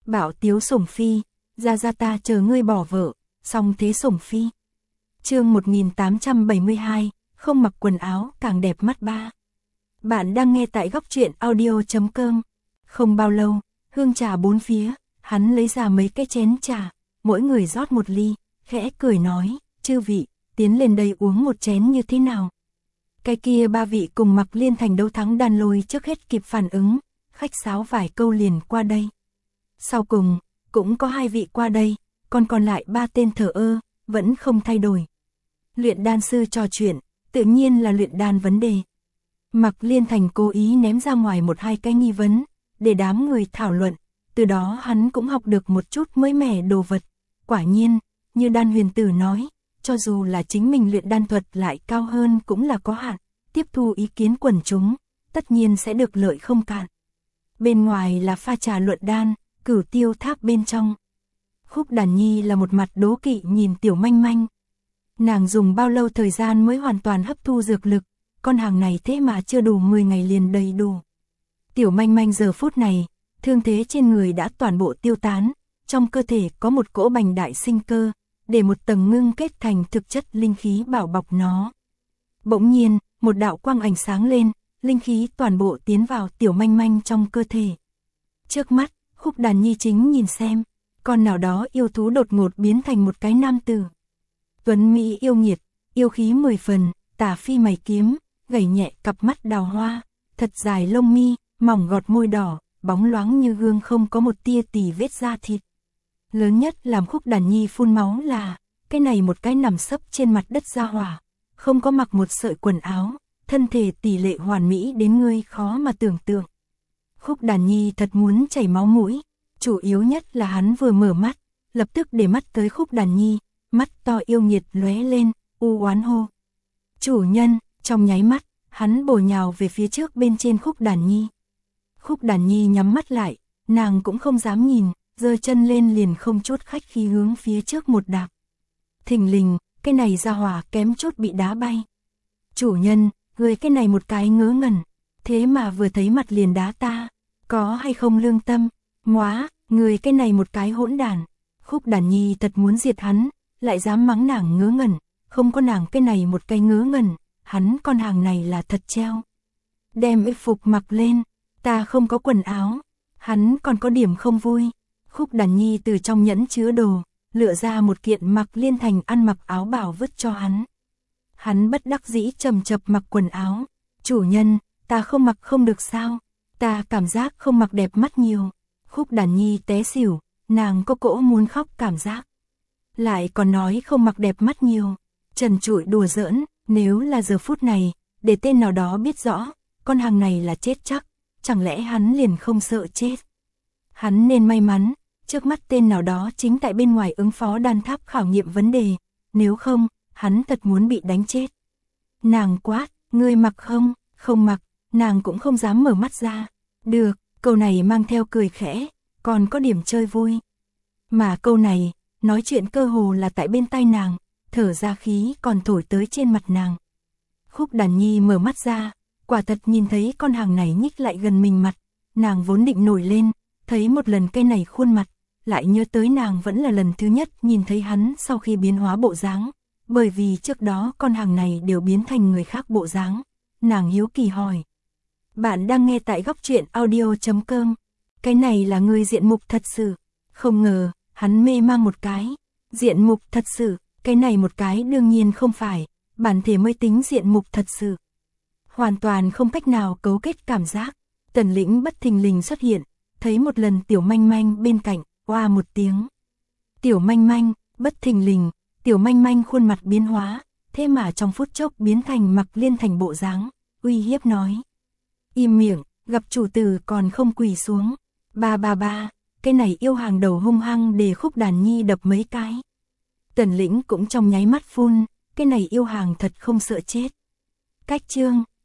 Bảo tiếu sủng phi, ra ta chờ ngươi bỏ vợ, song thế sủng phi. Chương 1872, không mặc quần áo càng đẹp mắt ba. Bạn đang nghe tại góc truyện audio.com. Không bao lâu, hương trà bốn phía, hắn lấy ra mấy cái chén trà, mỗi người rót một ly, khẽ cười nói, chư vị, tiến lên đây uống một chén như thế nào. Cái kia ba vị cùng Mặc Liên Thành đấu thắng Đan Lôi trước hết kịp phản ứng, khách sáo vài câu liền qua đây. Sau cùng, cũng có hai vị qua đây, còn lại ba tên thờ ơ, vẫn không thay đổi. Luyện đan sư trò chuyện, tự nhiên là luyện đan vấn đề. Mặc Liên Thành cố ý ném ra ngoài một hai cái nghi vấn, để đám người thảo luận, từ đó hắn cũng học được một chút mới mẻ đồ vật. Quả nhiên, như Đan Huyền Tử nói, cho dù là chính mình luyện đan thuật lại cao hơn cũng là có hạn, tiếp thu ý kiến quần chúng, tất nhiên sẽ được lợi không cạn. Bên ngoài là pha trà luận đan, Cửu Tiêu Tháp bên trong. Khúc Đàn Nhi là một mặt đố kỵ nhìn Tiểu Manh Manh. Nàng dùng bao lâu thời gian mới hoàn toàn hấp thu dược lực, con hàng này thế mà chưa đủ 10 ngày liền đầy đủ. Tiểu Manh Manh giờ phút này, thương thế trên người đã toàn bộ tiêu tán, trong cơ thể có một cỗ bành đại sinh cơ, để một tầng ngưng kết thành thực chất linh khí bảo bọc nó. Bỗng nhiên, một đạo quang ảnh sáng lên, linh khí toàn bộ tiến vào Tiểu Manh Manh trong cơ thể. Trước mắt, Khúc Đàn Nhi chính nhìn xem, con nào đó yêu thú đột ngột biến thành một cái nam tử. Tuấn Mỹ yêu nghiệt, yêu khí 10 phần, tà phi mày kiếm, gầy nhẹ cặp mắt đào hoa, thật dài lông mi, mỏng gọt môi đỏ, bóng loáng như gương không có một tia tì vết da thịt. Lớn nhất làm Khúc Đàn Nhi phun máu là, cái này một cái nằm sấp trên mặt đất ra hỏa, không có mặc một sợi quần áo, thân thể tỷ lệ hoàn mỹ đến ngươi khó mà tưởng tượng. Khúc Đàn Nhi thật muốn chảy máu mũi, chủ yếu nhất là hắn vừa mở mắt, lập tức để mắt tới Khúc Đàn Nhi, mắt to yêu nghiệt lóe lên, u oán hô. Chủ nhân, trong nháy mắt, hắn bổ nhào về phía trước bên trên Khúc Đàn Nhi. Khúc Đàn Nhi nhắm mắt lại, nàng cũng không dám nhìn, giơ chân lên liền không chút khách khí hướng phía trước một đạp. Thình lình, cái này ra hỏa kém chút bị đá bay. Chủ nhân, người cái này một cái ngớ ngẩn, thế mà vừa thấy mặt liền đá ta, có hay không lương tâm, móa, người cái này một cái hỗn đàn. Khúc Đàn Nhi thật muốn diệt hắn, lại dám mắng nàng ngớ ngẩn, không có nàng cái này một cái ngớ ngẩn, hắn con hàng này là thật treo. Đem y phục mặc lên, ta không có quần áo, hắn còn có điểm không vui. Khúc Đàn Nhi từ trong nhẫn chứa đồ, lựa ra một kiện Mặc Liên Thành ăn mặc áo bảo vứt cho hắn. Hắn bất đắc dĩ chầm chập mặc quần áo, chủ nhân, ta không mặc không được sao, ta cảm giác không mặc đẹp mắt nhiều. Khúc Đàn Nhi té xỉu, nàng có cỗ muốn khóc cảm giác. Lại còn nói không mặc đẹp mắt nhiều, trần trụi đùa giỡn, nếu là giờ phút này, để tên nào đó biết rõ, con hàng này là chết chắc, chẳng lẽ hắn liền không sợ chết. Hắn nên may mắn, trước mắt tên nào đó chính tại bên ngoài ứng phó đan tháp khảo nghiệm vấn đề, nếu không, hắn thật muốn bị đánh chết. Nàng quát, ngươi mặc không, không mặc, nàng cũng không dám mở mắt ra. Được, câu này mang theo cười khẽ, còn có điểm chơi vui. Mà câu này, nói chuyện cơ hồ là tại bên tai nàng, thở ra khí còn thổi tới trên mặt nàng. Khúc Đàn Nhi mở mắt ra, quả thật nhìn thấy con hàng này nhích lại gần mình mặt, nàng vốn định nổi lên, thấy một lần cái này khuôn mặt, lại nhớ tới nàng vẫn là lần thứ nhất nhìn thấy hắn sau khi biến hóa bộ dáng, bởi vì trước đó con hàng này đều biến thành người khác bộ dáng. Nàng hiếu kỳ hỏi. Bạn đang nghe tại góc truyện audio.com. Cái này là người diện mục thật sự. Không ngờ, hắn mê mang một cái. Diện mục thật sự, cái này một cái đương nhiên không phải, bản thể mới tính diện mục thật sự. Hoàn toàn không cách nào cấu kết cảm giác. Tần Lĩnh bất thình lình xuất hiện, thấy một lần Tiểu Manh Manh bên cạnh, oa một tiếng. Tiểu Manh Manh, bất thình lình, Tiểu Manh Manh khuôn mặt biến hóa, thế mà trong phút chốc biến thành Mặc Liên Thành bộ dáng, uy hiếp nói. Im miệng, gặp chủ tử còn không quỳ xuống. Ba, cái này yêu hàng đầu hung hăng để Khúc Đàn Nhi đập mấy cái. Tần Lĩnh cũng trong nháy mắt phun, cái này yêu hàng thật không sợ chết. Cách chương